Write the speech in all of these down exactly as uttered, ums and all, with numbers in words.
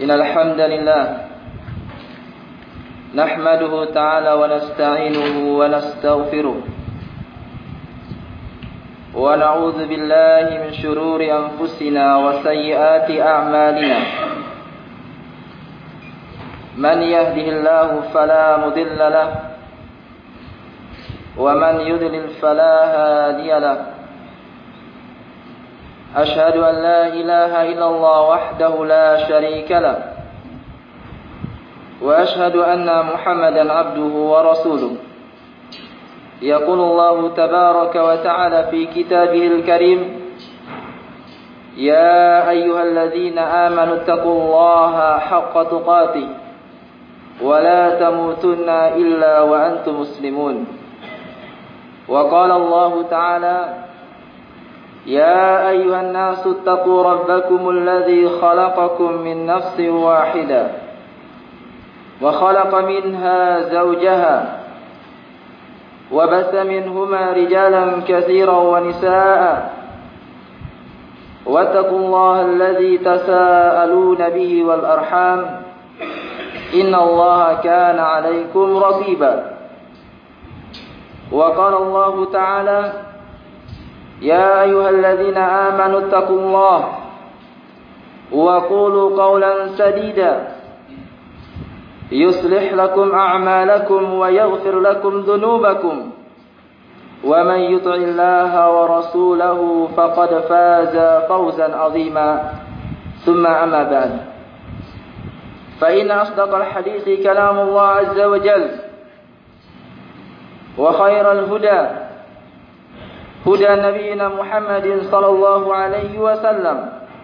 إن الحمد لله نحمده تعالى ونستعينه ونستغفره ونعوذ بالله من شرور أنفسنا وسيئات أعمالنا من يهده الله فلا مضل له ومن يضلل فلا هادي له أشهد أن لا إله إلا الله وحده لا شريك له وأشهد أن محمدا عبده ورسوله يقول الله تبارك وتعالى في كتابه الكريم يا أيها الذين آمنوا اتقوا الله حق تقاته ولا تموتن إلا وأنتم مسلمون وقال الله تعالى يا أيها الناس اتقوا ربكم الذي خلقكم من نفس واحدة وخلق منها زوجها وبث منهما رجالا كثيرا ونساء واتقوا الله الذي تساءلون به والأرحام إن الله كان عليكم رقيبا وقال الله تعالى يا أيها الذين آمنوا اتقوا الله وقولوا قولا سديدا يصلح لكم أعمالكم ويغفر لكم ذنوبكم ومن يطع الله ورسوله فقد فاز فوزا عظيما ثم أما بعد فإن أصدق الحديث كلام الله عز وجل وخير الهدى هدى نبينا محمد صلى الله عليه وسلم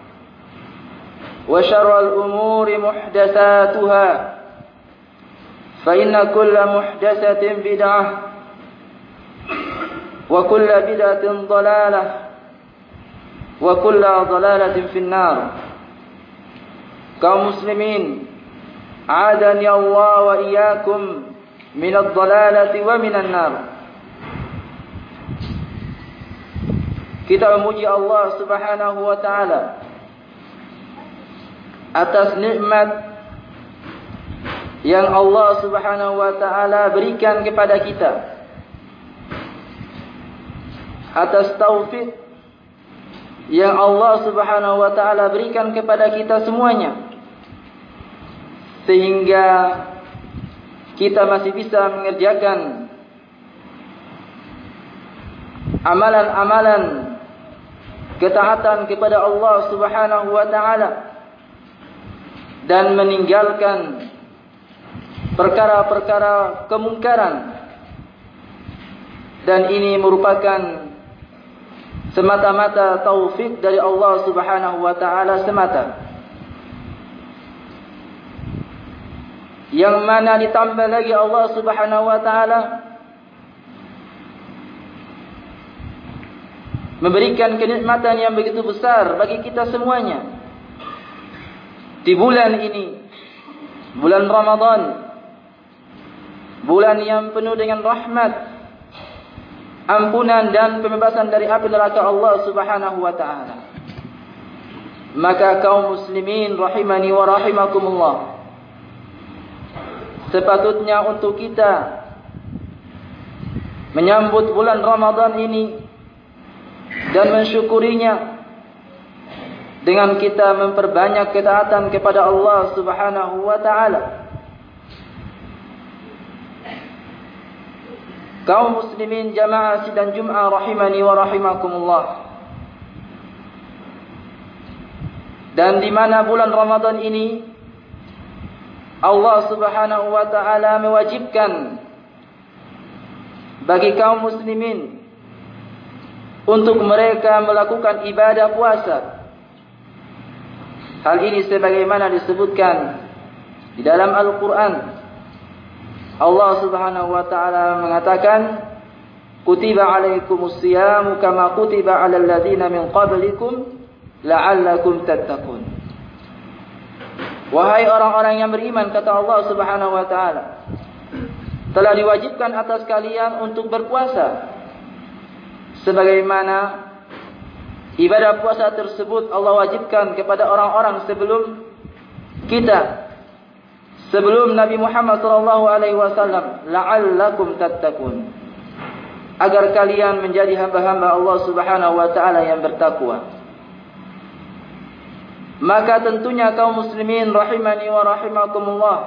وشر الأمور محدثاتها فإن كل محدثة بدعة وكل بدعة ضلالة وكل ضلالة في النار. kaum muslimin عادني الله وإياكم من الضلالة ومن النار. Kita memuji Allah Subhanahu wa taala atas nikmat yang Allah Subhanahu wa taala berikan kepada kita, atas taufik yang Allah Subhanahu wa taala berikan kepada kita semuanya, sehingga kita masih bisa mengerjakan amalan-amalan ketaatan kepada Allah Subhanahu wa taala dan meninggalkan perkara-perkara kemungkaran, dan ini merupakan semata-mata taufik dari Allah Subhanahu wa taala semata, yang mana ditambah lagi Allah Subhanahu wa taala memberikan kenikmatan yang begitu besar bagi kita semuanya di bulan ini, bulan Ramadan, bulan yang penuh dengan rahmat, ampunan dan pembebasan dari api neraka Allah Subhanahu wa taala. Maka kaum muslimin rahimani wa rahimakumullah, sepatutnya untuk kita menyambut bulan Ramadan ini dan mensyukurinya dengan kita memperbanyak ketaatan kepada Allah Subhanahu wa taala. Kaum muslimin jamaah sidang Jum'ah rahimani wa rahimakumullah, dan di mana bulan Ramadan ini Allah Subhanahu wa taala mewajibkan bagi kaum muslimin untuk mereka melakukan ibadah puasa. Hal ini sebagaimana disebutkan di dalam Al-Quran. Allah Subhanahu wa taala mengatakan, kutiba alaikumus siyamu kama kutiba alal ladzina min qablikum la'allakum tattaqun. Wahai orang-orang yang beriman, kata Allah Subhanahu wa taala, telah diwajibkan atas kalian untuk berpuasa sebagaimana ibadah puasa tersebut Allah wajibkan kepada orang-orang sebelum kita sebelum Nabi Muhammad sallallahu alaihi wasallam, la'allakum tattaqun, agar kalian menjadi hamba-hamba Allah Subhanahu wa taala yang bertakwa. Maka tentunya kaum muslimin rahimani wa rahimakumullah,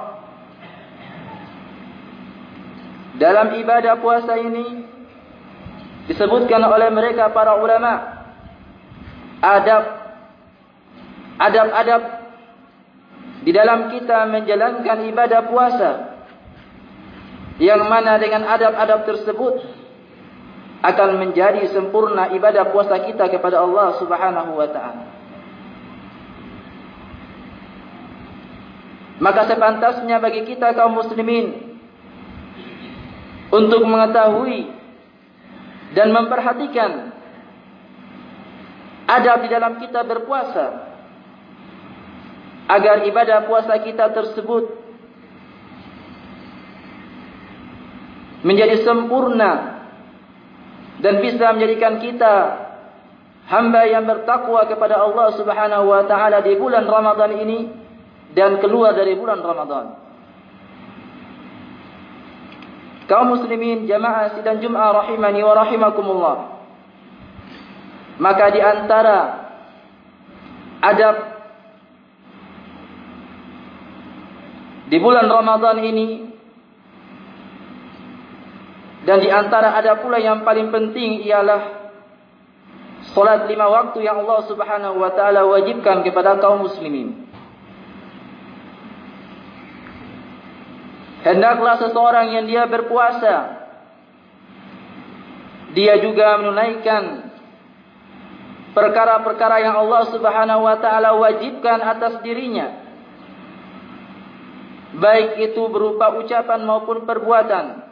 dalam ibadah puasa ini disebutkan oleh mereka para ulama adab adab-adab di dalam kita menjalankan ibadah puasa, yang mana dengan adab-adab tersebut akan menjadi sempurna ibadah puasa kita kepada Allah Subhanahu wa taala. Maka sepantasnya bagi kita kaum muslimin untuk mengetahui dan memperhatikan adab di dalam kita berpuasa, agar ibadah puasa kita tersebut menjadi sempurna dan bisa menjadikan kita hamba yang bertakwa kepada Allah Subhanahu wa taala di bulan Ramadan ini dan keluar dari bulan Ramadan. Kaum muslimin jamaah sidang Jum'ah rahimani wa rahimakumullah, maka di antara adab di bulan Ramadan ini, dan di antara adab pula yang paling penting ialah salat lima waktu yang Allah Subhanahu wa taala wajibkan kepada kaum muslimin. Hendaklah seseorang yang dia berpuasa, dia juga menunaikan perkara-perkara yang Allah Subhanahu wa taala wajibkan atas dirinya, baik itu berupa ucapan maupun perbuatan.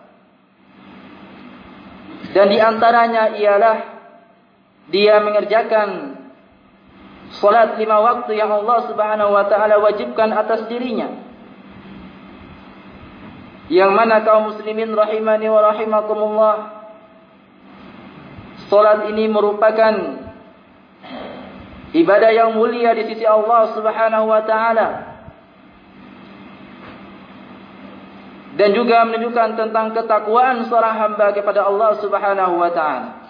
Dan di antaranya ialah dia mengerjakan salat lima waktu yang Allah Subhanahu wa taala wajibkan atas dirinya, yang mana kaum muslimin rahimani wa rahimakumullah, salat ini merupakan ibadah yang mulia di sisi Allah Subhanahu wa taala, dan juga menunjukkan tentang ketakwaan seorang hamba kepada Allah Subhanahu wa taala.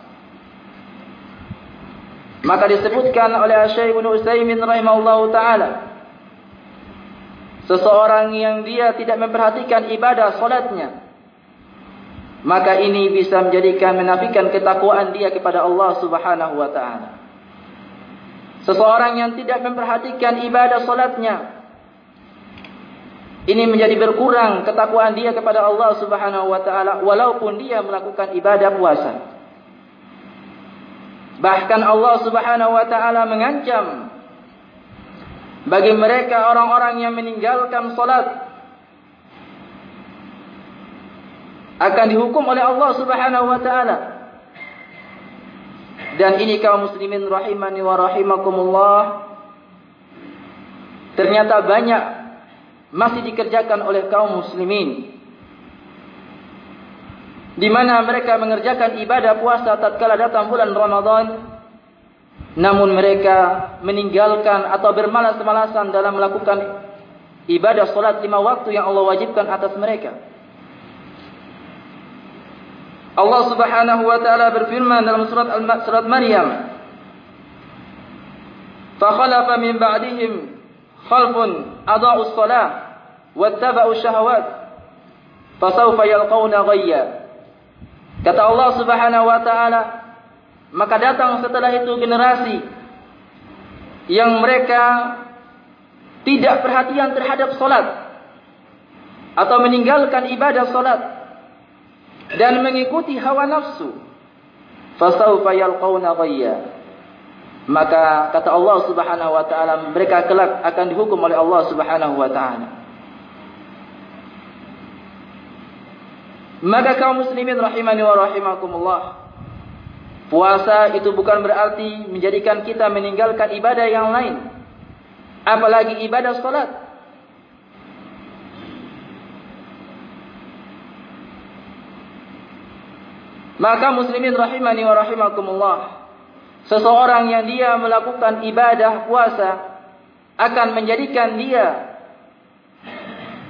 Maka disebutkan oleh Syekh Ibnu Utsaimin rahimahullahu taala, seseorang yang dia tidak memperhatikan ibadah salatnya, maka ini bisa menjadikan menafikan ketakwaan dia kepada Allah Subhanahu wa taala. Seseorang yang tidak memperhatikan ibadah salatnya, ini menjadi berkurang ketakwaan dia kepada Allah Subhanahu wa taala walaupun dia melakukan ibadah puasa. Bahkan Allah Subhanahu wa taala mengancam bagi mereka orang-orang yang meninggalkan salat akan dihukum oleh Allah Subhanahu wa taala. Dan ini kaum muslimin rahimani wa rahimakumullah, ternyata banyak masih dikerjakan oleh kaum muslimin, di mana mereka mengerjakan ibadah puasa tatkala datang bulan Ramadan, namun mereka meninggalkan atau bermalas-malasan dalam melakukan ibadah salat lima waktu yang Allah wajibkan atas mereka. Allah Subhanahu wa taala berfirman dalam surat Al surat Maryam, "Fa khalafa min ba'dihim khalfun adha'us shalah wattaba'u syahawat fasawfa yalqawna ghayya." Kata Allah Subhanahu wa taala, maka datang setelah itu generasi yang mereka tidak perhatian terhadap salat atau meninggalkan ibadah salat dan mengikuti hawa nafsu, fasawfa yalqawna ghayya. Maka kata Allah Subhanahu wa taala, mereka kelak akan dihukum oleh Allah Subhanahu wa taala. Maka kaum muslimin rahimani wa rahimakumullah, puasa itu bukan berarti menjadikan kita meninggalkan ibadah yang lain, apalagi ibadah salat. Maka muslimin rahimani wa rahimakumullah, seseorang yang dia melakukan ibadah puasa akan menjadikan dia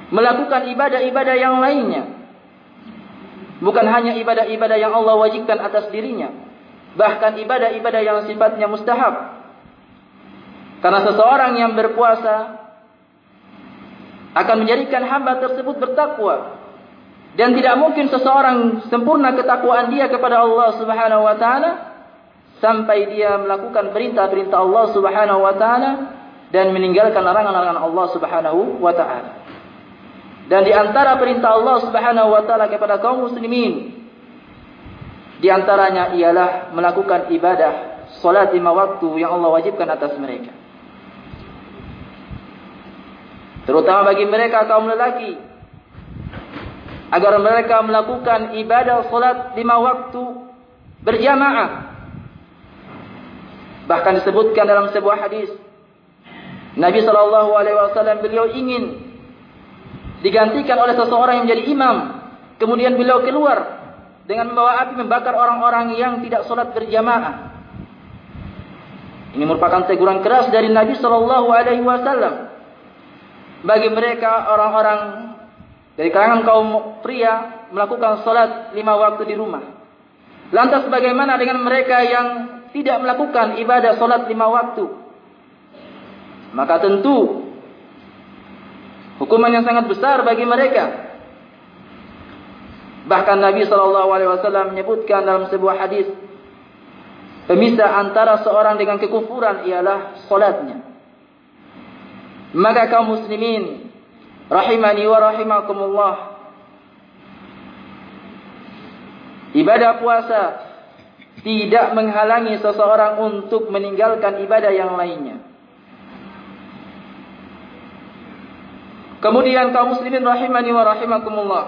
melakukan ibadah-ibadah yang lainnya. Bukan hanya ibadah-ibadah yang Allah wajibkan atas dirinya, bahkan ibadah-ibadah yang sifatnya mustahab. Karena seseorang yang berpuasa akan menjadikan hamba tersebut bertakwa. Dan tidak mungkin seseorang sempurna ketakwaan dia kepada Allah Subhanahu wa taala sampai dia melakukan perintah-perintah Allah Subhanahu wa taala dan meninggalkan larangan-larangan Allah Subhanahu wa taala. Dan di antara perintah Allah Subhanahu wa taala kepada kaum muslimin, di antaranya ialah melakukan ibadah salat lima waktu yang Allah wajibkan atas mereka. Terutama bagi mereka kaum lelaki, agar mereka melakukan ibadah salat lima waktu berjamaah. Bahkan disebutkan dalam sebuah hadis, Nabi sallallahu alaihi wasallam beliau ingin digantikan oleh seseorang yang menjadi imam. Kemudian beliau keluar dengan membawa api membakar orang-orang yang tidak salat berjamaah. Ini merupakan teguran keras dari Nabi sallallahu alaihi wasallam bagi mereka orang-orang dari kalangan kaum pria melakukan salat lima waktu di rumah. Lantas bagaimana dengan mereka yang tidak melakukan ibadah salat lima waktu? Maka tentu hukuman yang sangat besar bagi mereka. Bahkan Nabi sallallahu alaihi wasallam menyebutkan dalam sebuah hadis, pemisah antara seorang dengan kekufuran ialah salatnya. Maka kaum muslimin rahimani wa rahimakumullah, ibadah puasa tidak menghalangi seseorang untuk meninggalkan ibadah yang lainnya. Kemudian kaum muslimin rahimani wa rahimakumullah,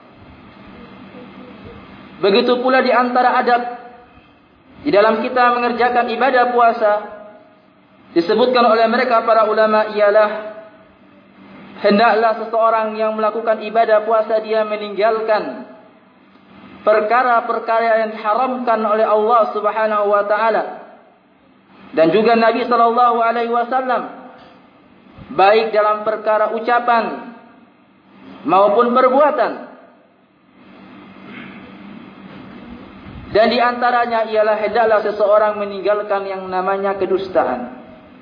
begitu pula di antara adab di dalam kita mengerjakan ibadah puasa, disebutkan oleh mereka para ulama ialah hendaklah seseorang yang melakukan ibadah puasa dia meninggalkan perkara-perkara yang diharamkan oleh Allah Subhanahu wa taala dan juga Nabi sallallahu alaihi wasallam, baik dalam perkara ucapan maupun perbuatan. Dan di antaranya ialah hendaklah seseorang meninggalkan yang namanya kedustaan.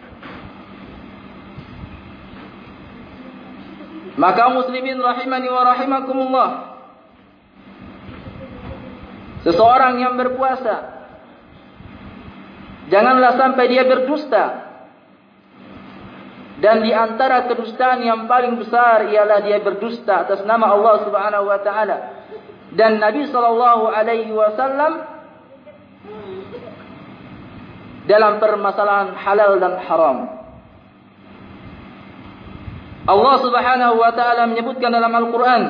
Maka muslimin rahimani wa rahimakumullah, seseorang yang berpuasa janganlah sampai dia berdusta. Dan di antara kedustaan yang paling besar ialah dia berdusta atas nama Allah Subhanahu wa taala dan Nabi sallallahu alaihi wasallam dalam permasalahan halal dan haram. Allah Subhanahu wa taala menyebutkan dalam Al-Qur'an,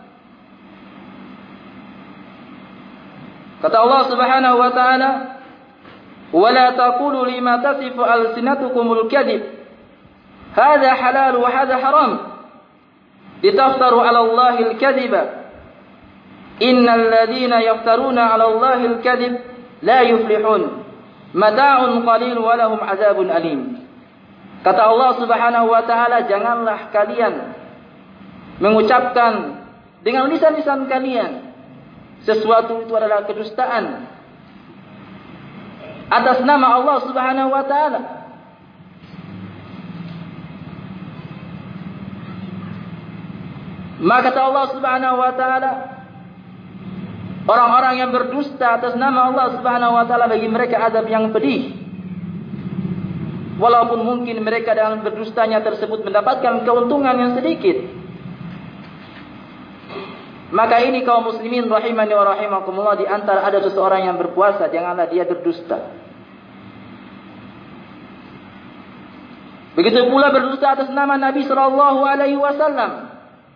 kata Allah Subhanahu wa taala, "Wa la taqulu lima tasifu alsinatukumul kadhib, hadza halal wa hadza haram, litaftaru 'ala Allahi al-kadhiba, innal ladzina yaftaruna 'ala Allahi al-kadhib la yuflihun, mata'un qalil wa lahum 'adzabun alim." Kata Allah Subhanahu wa taala, janganlah kalian mengucapkan dengan lisan-lisan kalian sesuatu itu adalah kedustaan atas nama Allah Subhanahu wa taala. Maka kata Allah Subhanahu wa taala, orang-orang yang berdusta atas nama Allah Subhanahu wa taala bagi mereka azab yang pedih. Walaupun mungkin mereka dalam berdustanya tersebut mendapatkan keuntungan yang sedikit. Maka ini kaum muslimin rahimani wa rahimakumullah, di antara ada seseorang yang berpuasa janganlah dia berdusta. Begitu pula berdusta atas nama Nabi sallallahu alaihi wasallam.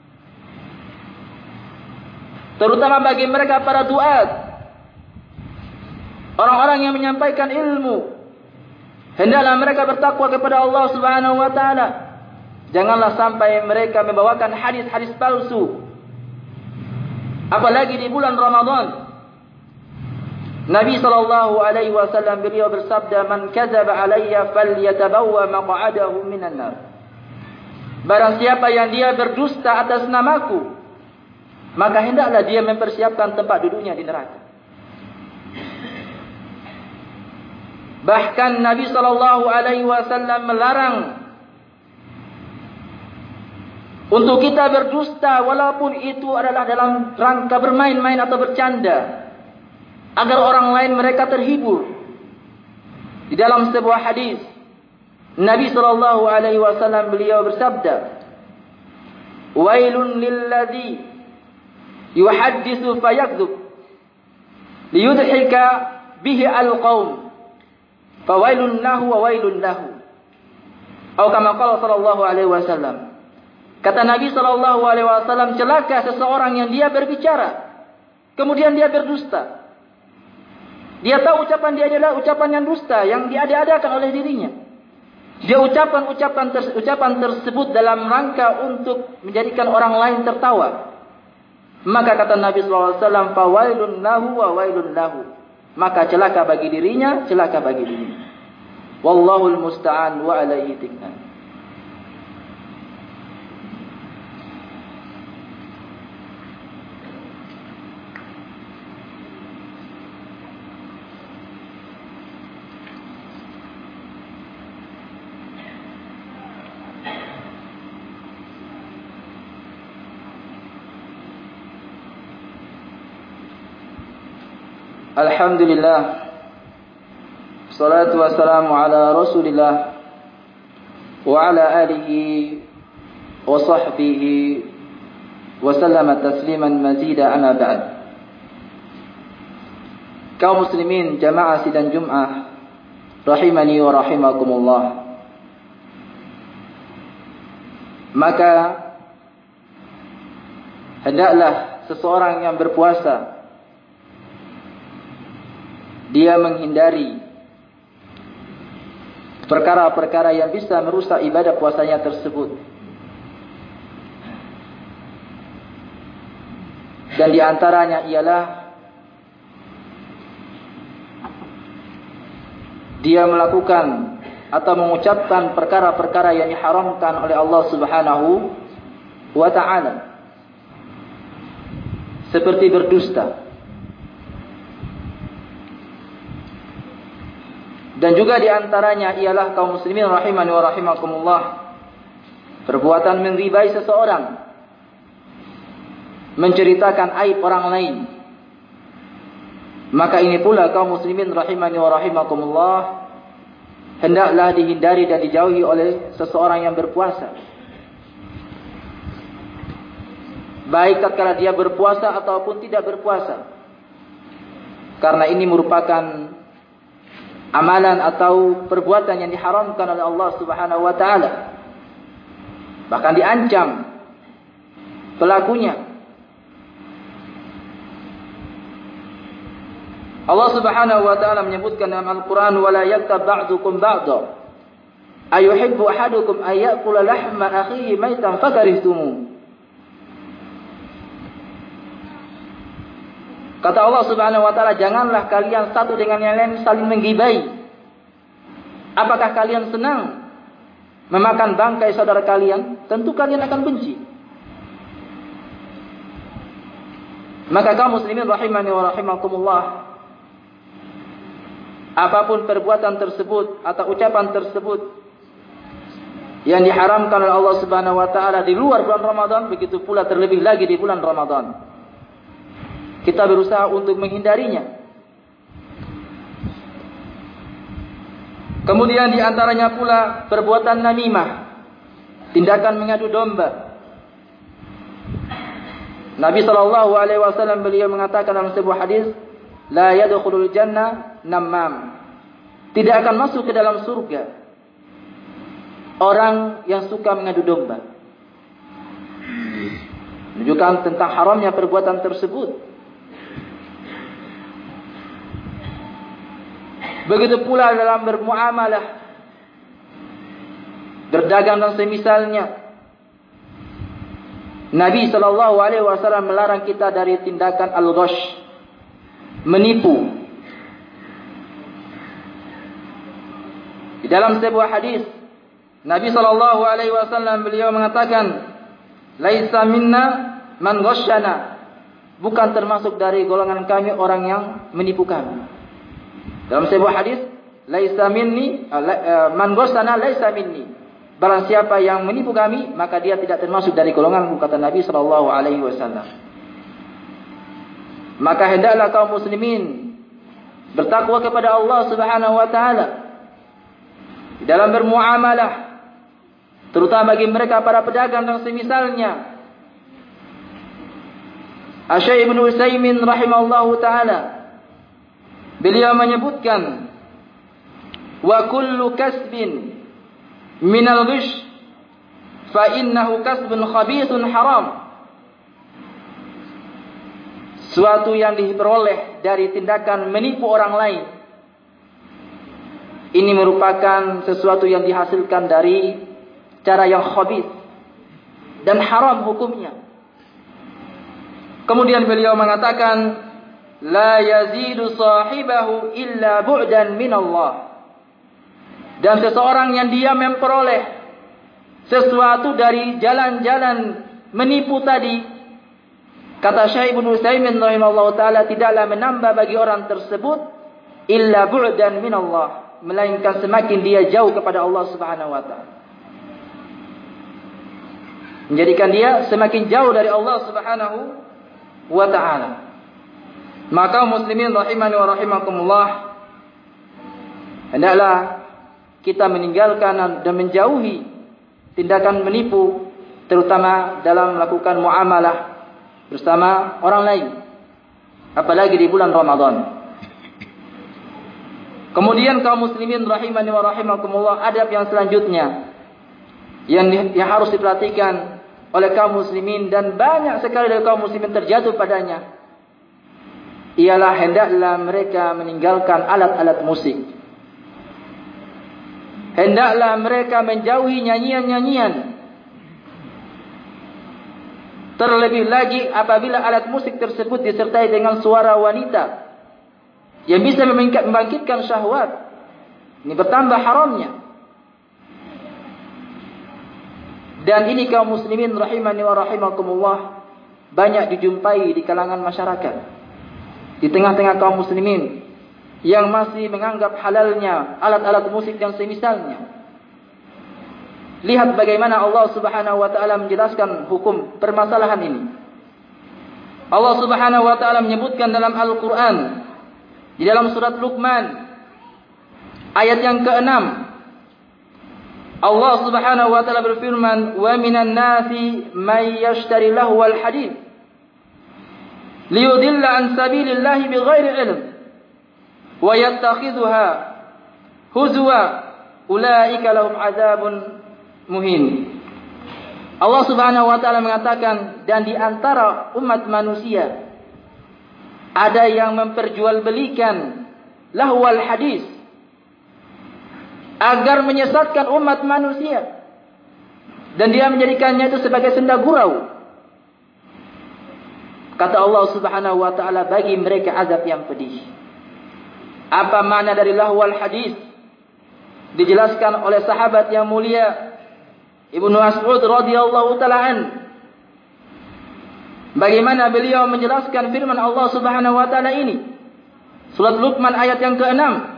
Terutama bagi mereka para duat, orang-orang yang menyampaikan ilmu, hendaklah mereka bertakwa kepada Allah Subhanahu wa taala. Janganlah sampai mereka membawakan hadis-hadis palsu. Apalagi di bulan Ramadan. Nabi sallallahu alaihi wasallam beliau bersabda, "Man kadzaba alayya falyatabawwa maq'adahu minan nar." barang siapa yang dia berdusta atas namaku, maka hendaklah dia mempersiapkan tempat duduknya di neraka. Bahkan Nabi sallallahu alaihi wasallam melarang untuk kita berdusta walaupun itu adalah dalam rangka bermain-main atau bercanda, agar orang lain mereka terhibur. Di dalam sebuah hadis Nabi sallallahu alaihi wasallam beliau bersabda, "Wailun lilladzi yuhadditsu fayakdzub liyudhika bihi alqaum fawailun lahu wa wailun lahu." Atau kama qala sallallahu alaihi wasallam. Kata Nabi sallallahu alaihi wasallam, celaka seseorang yang dia berbicara kemudian dia berdusta. Dia tahu ucapan dia adalah ucapan yang dusta, yang diada-adakan oleh dirinya. Dia ucapan-ucapan ter, ucapan tersebut dalam rangka untuk menjadikan orang lain tertawa. Maka kata Nabi sallallahu alaihi wasallam, fawailun lahu wa wailun lahu. Maka celaka bagi dirinya, celaka bagi dirinya. Wallahul musta'an wa alaihi tiklan. Alhamdulillah, salatu wassalamu ala rasulillah wa ala alihi wa sahbihi wa sallama tasliman mazida ana ba'd. Kaum muslimin jamaah sidang Jum'ah rahimani wa rahimakumullah. Maka hendaklah seseorang yang berpuasa dia menghindari perkara-perkara yang bisa merusak ibadah puasanya tersebut. Dan di antaranya ialah dia melakukan atau mengucapkan perkara-perkara yang diharamkan oleh Allah Subhanahu wa ta'ala, seperti berdusta. Dan juga di antaranya ialah kaum muslimin rahimani wa rahimakumullah, perbuatan mengribai seseorang, menceritakan aib orang lain. Maka ini pula kaum muslimin rahimani wa rahimakumullah, hendaklah dihindari dan dijauhi oleh seseorang yang berpuasa. Baik tatkala dia berpuasa ataupun tidak berpuasa. Karena ini merupakan amalan atau perbuatan yang diharamkan oleh Allah Subhanahu wa taala. Bahkan diancam pelakunya. Allah Subhanahu wa taala menyebutkan dalam Al-Qur'an, "Wala yaktab ba'dukum ba'dha ayuhibbu ahadukum ayyakula lahma akhihi maitan fakarihtumu." Kata Allah Subhanahu wa taala, janganlah kalian satu dengan yang lain saling menggibai. Apakah kalian senang memakan bangkai saudara kalian? Tentu kalian akan benci. Maka kaum muslimin rahimani wa rahimakumullah, apapun perbuatan tersebut atau ucapan tersebut yang diharamkan oleh Allah Subhanahu wa taala di luar bulan Ramadan, begitu pula terlebih lagi di bulan Ramadan, kita berusaha untuk menghindarinya. Kemudian di antaranya pula perbuatan namimah, tindakan mengadu domba. Nabi sallallahu alaihi wasallam beliau mengatakan dalam sebuah hadis, la yadkhulul jannah namam. Tidak akan masuk ke dalam surga orang yang suka mengadu domba. Menunjukkan tentang haramnya perbuatan tersebut. Begitu pula dalam bermuamalah, berdagang dan semisalnya. Nabi sallallahu alaihi wasallam melarang kita dari tindakan al-ghash, menipu. Di dalam sebuah hadis Nabi sallallahu alaihi wasallam beliau mengatakan, "Laisa minna man ghasyana." Bukan termasuk dari golongan kami orang yang menipu kami. Dalam sebuah hadis, "Laisa minni man ghasyana laisa minni." Barang siapa yang menipu kami, maka dia tidak termasuk dari golonganku, kata Nabi sallallahu alaihi wasallam. Maka hendaklah kaum muslimin bertakwa kepada Allah Subhanahu wa taala dalam bermuamalah, terutama bagi mereka para pedagang dan semisalnya. Asy-Syaikh Ibnu Utsaimin rahimahullahu taala beliau menyebutkan, wa kullu kasbin minal ghish fa innahu kasbun khabithun haram. Suatu yang diperoleh dari tindakan menipu orang lain, ini merupakan sesuatu yang dihasilkan dari cara yang khabith dan haram hukumnya. Kemudian beliau mengatakan, la yazidu sahibahu illa bu'dan min Allah. Dan seseorang yang dia memperoleh sesuatu dari jalan-jalan menipu tadi, kata Syekh Ibnu Utsaimin rahimahullahu taala, tidaklah menambah bagi orang tersebut illa bu'dan min Allah, melainkan semakin dia jauh kepada Allah Subhanahu wa taala. Menjadikan dia semakin jauh dari Allah Subhanahu wa ta'ala. Maka muslimin rahimani wa rahimakumullah, hendaklah kita meninggalkan dan menjauhi tindakan menipu, terutama dalam melakukan muamalah bersama orang lain, apalagi di bulan Ramadan. Kemudian kaum muslimin rahimani wa rahimakumullah, adab yang selanjutnya yang, yang harus diperhatikan oleh kaum muslimin, dan banyak sekali dari kaum muslimin terjatuh padanya, ialah hendaklah mereka meninggalkan alat-alat musik. Hendaklah mereka menjauhi nyanyian-nyanyian. Terlebih lagi apabila alat musik tersebut disertai dengan suara wanita yang bisa membangkitkan syahwat, ini bertambah haramnya. Dan ini kaum muslimin rahimani wa rahimakumullah banyak dijumpai di kalangan masyarakat, di tengah-tengah kaum muslimin yang masih menganggap halalnya alat-alat musik dan semisalnya. Lihat bagaimana Allah Subhanahu wa taala menjelaskan hukum permasalahan ini. Allah Subhanahu wa taala menyebutkan dalam Al-Qur'an, di dalam surat Luqman ayat yang keenam, Allah Subhanahu wa taala berfirman, "Wa minan nasi may yashtari lahwal hadits liyudilla an sabilillahi bighairi ilm wa yattakhidhuha huzwa ulaika lahum adzabun muhin." Allah Subhanahu wa taala mengatakan, dan di antara umat manusia ada yang memperjualbelikan lahwal hadis agar menyesatkan umat manusia, dan dia menjadikannya itu sebagai senda gurau. Kata Allah Subhanahu wa taala, bagi mereka azab yang pedih. Apa makna dari lahwal hadis? Dijelaskan oleh sahabat yang mulia Ibnu Mas'ud radhiyallahu taala an. Bagaimana beliau menjelaskan firman Allah Subhanahu wa taala ini? Surat Luqman ayat yang keenam.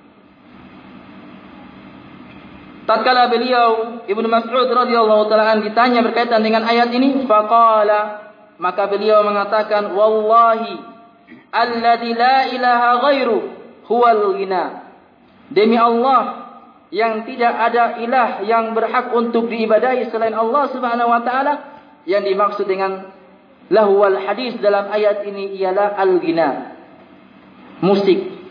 Tatkala beliau Ibnu Mas'ud radhiyallahu taala an ditanya berkaitan dengan ayat ini, faqala, maka beliau mengatakan, wallahi alladzi la ilaha ghairu huwal ghina. Demi Allah yang tidak ada ilah yang berhak untuk diibadahi selain Allah Subhanahu wa taala, yang dimaksud dengan lahwal hadis dalam ayat ini ialah al-ghina, musik.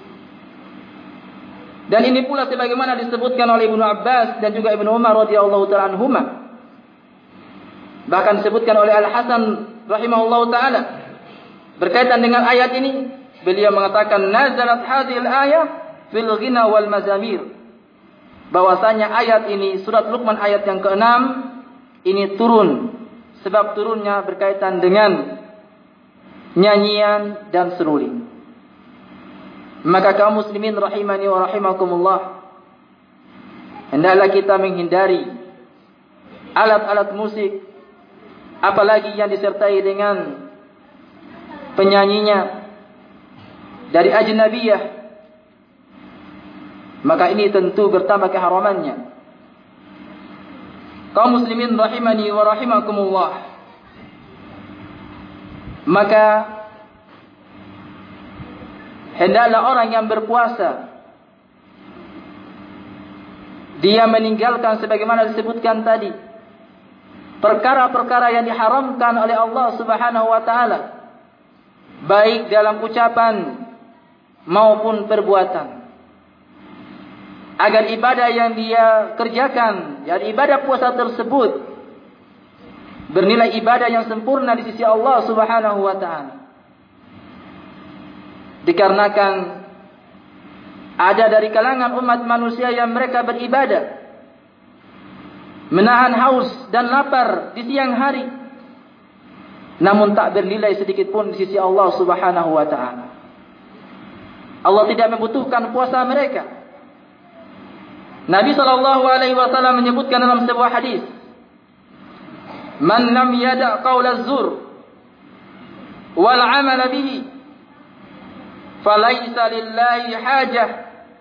Dan ini pula sebagaimana disebutkan oleh Ibnu Abbas dan juga Ibnu Umar radhiyallahu taala anhuma. Bahkan disebutkan oleh Al-Hasan rahimahullahu taala berkaitan dengan ayat ini, beliau mengatakan, nazalat hadhil ayah fil ghina wal mazamir. Bahwasanya ayat ini, surat Luqman ayat yang keenam ini turun, sebab turunnya berkaitan dengan nyanyian dan seruling. Maka kaum muslimin rahimani wa rahimakumullah, hendaklah kita menghindari alat-alat musik, apalagi yang disertai dengan penyanyinya dari ajnabiyah, maka ini tentu bertambah keharamannya. Kaum muslimin rahimani wa rahimakumullah, maka hendaklah orang yang berpuasa dia meninggalkan sebagaimana disebutkan tadi perkara-perkara yang diharamkan oleh Allah Subhanahu wa taala, baik dalam ucapan maupun perbuatan, agar ibadah yang dia kerjakan, yang ibadah puasa tersebut bernilai ibadah yang sempurna di sisi Allah Subhanahu wa taala. Dikarenakan ada dari kalangan umat manusia yang mereka beribadah, menahan haus dan lapar di siang hari, namun tak bernilai sedikit pun di sisi Allah Subhanahu wa taala. Allah tidak membutuhkan puasa mereka. Nabi sallallahu alaihi wasallam menyebutkan dalam sebuah hadis, "Man lam yada' qaula az-zur wal 'amala bihi, falaysa lillahi hajah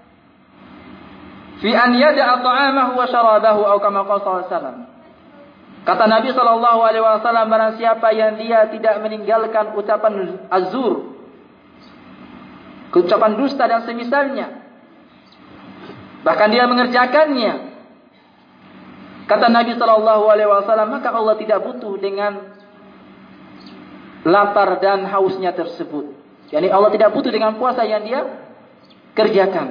fi an yada'a ta'amahu wa syarabahu," atau kama qala sallallahu alaihi wasallam. Kata Nabi sallallahu alaihi wasallam, barang siapa yang dia tidak meninggalkan ucapan az-zur, ucapan dusta dan semisalnya, bahkan dia mengerjakannya, kata Nabi sallallahu alaihi wasallam, maka Allah tidak butuh dengan lapar dan hausnya tersebut. Yani Allah tidak butuh dengan puasa yang dia kerjakan.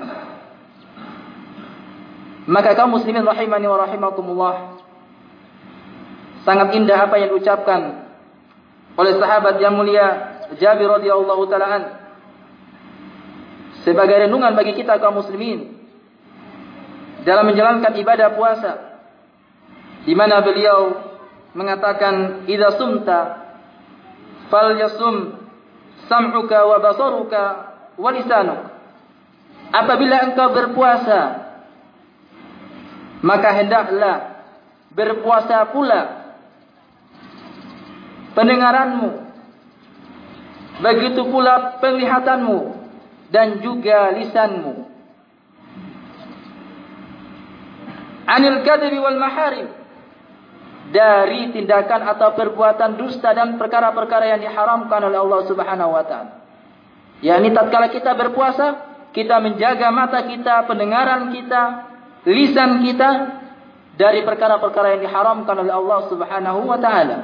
Maka kaum muslimin rahimani wa rahimakumullah, sangat indah apa yang diucapkan oleh sahabat yang mulia Jabir radhiyallahu taala an sebagai renungan bagi kita kaum muslimin dalam menjalankan ibadah puasa, di mana beliau mengatakan, "Idza sumta falyasum sam'uka wa basaruka wa lisanuk." Apabila engkau berpuasa, maka hendaklah berpuasa pula pendengaranmu, begitu pula penglihatanmu dan juga lisanmu. Anil kadhibi wal maharim, dari tindakan atau perbuatan dusta dan perkara-perkara yang diharamkan oleh Allah Subhanahu wa taala. yakni tatkala kita berpuasa, kita menjaga mata kita, pendengaran kita, lisan kita dari perkara-perkara yang diharamkan oleh Allah Subhanahu wa taala.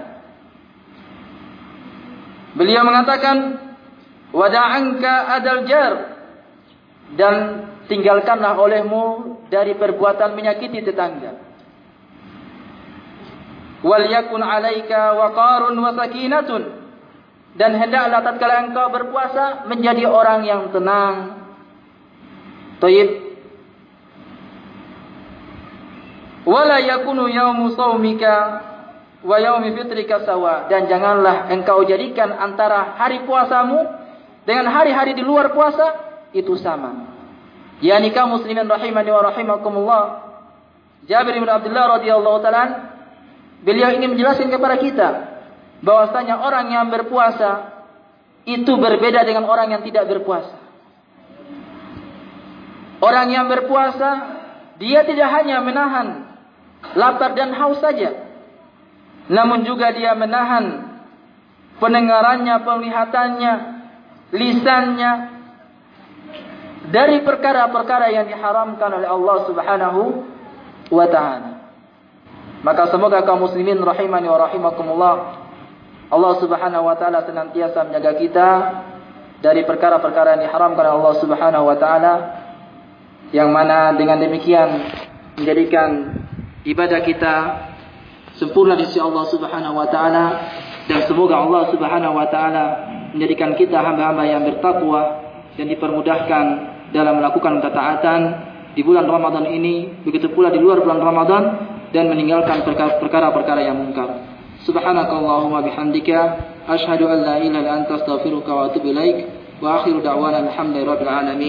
Beliau mengatakan, wada'anka adal jar, dan tinggalkanlah olehmu dari perbuatan menyakiti tetangga. Wal yakun 'alaika waqarun wa sakinatun, dan hendaklah tatkala engkau berpuasa menjadi orang yang tenang. Thayyib. Wala yakunu yaumu shaumika wa yaumi fitrika sawa, dan janganlah engkau jadikan antara hari puasamu dengan hari-hari di luar puasa itu sama. Yani kaum muslimin rahimani wa rahimakumullah, Jabir bin Abdullah radhiyallahu taala, beliau ingin menjelaskan kepada kita bahwasanya orang yang berpuasa itu berbeda dengan orang yang tidak berpuasa. Orang yang berpuasa, dia tidak hanya menahan lapar dan haus saja, namun juga dia menahan pendengarannya, penglihatannya, lisannya dari perkara-perkara yang diharamkan oleh Allah Subhanahu wa ta'ala. Maka semoga kaum muslimin rahimani wa rahimakumullah, Allah Subhanahu wa ta'ala senantiasa menjaga kita dari perkara-perkara yang diharamkan oleh Allah Subhanahu wa ta'ala, yang mana dengan demikian menjadikan ibadah kita sempurna di sisi Allah Subhanahu wa ta'ala. Dan semoga Allah Subhanahu wa ta'ala menjadikan kita hamba-hamba yang bertakwa dan dipermudahkan dalam melakukan ketaatan di bulan Ramadan ini, begitu pula di luar bulan Ramadan, dan meninggalkan perkara-perkara yang mungkar. Subhanakallahumma bihamdika asyhadu an la ilaha illa anta astaghfiruka wa atubu ilaik, wa akhiru da'wana alhamdulillahi rabbil alamin.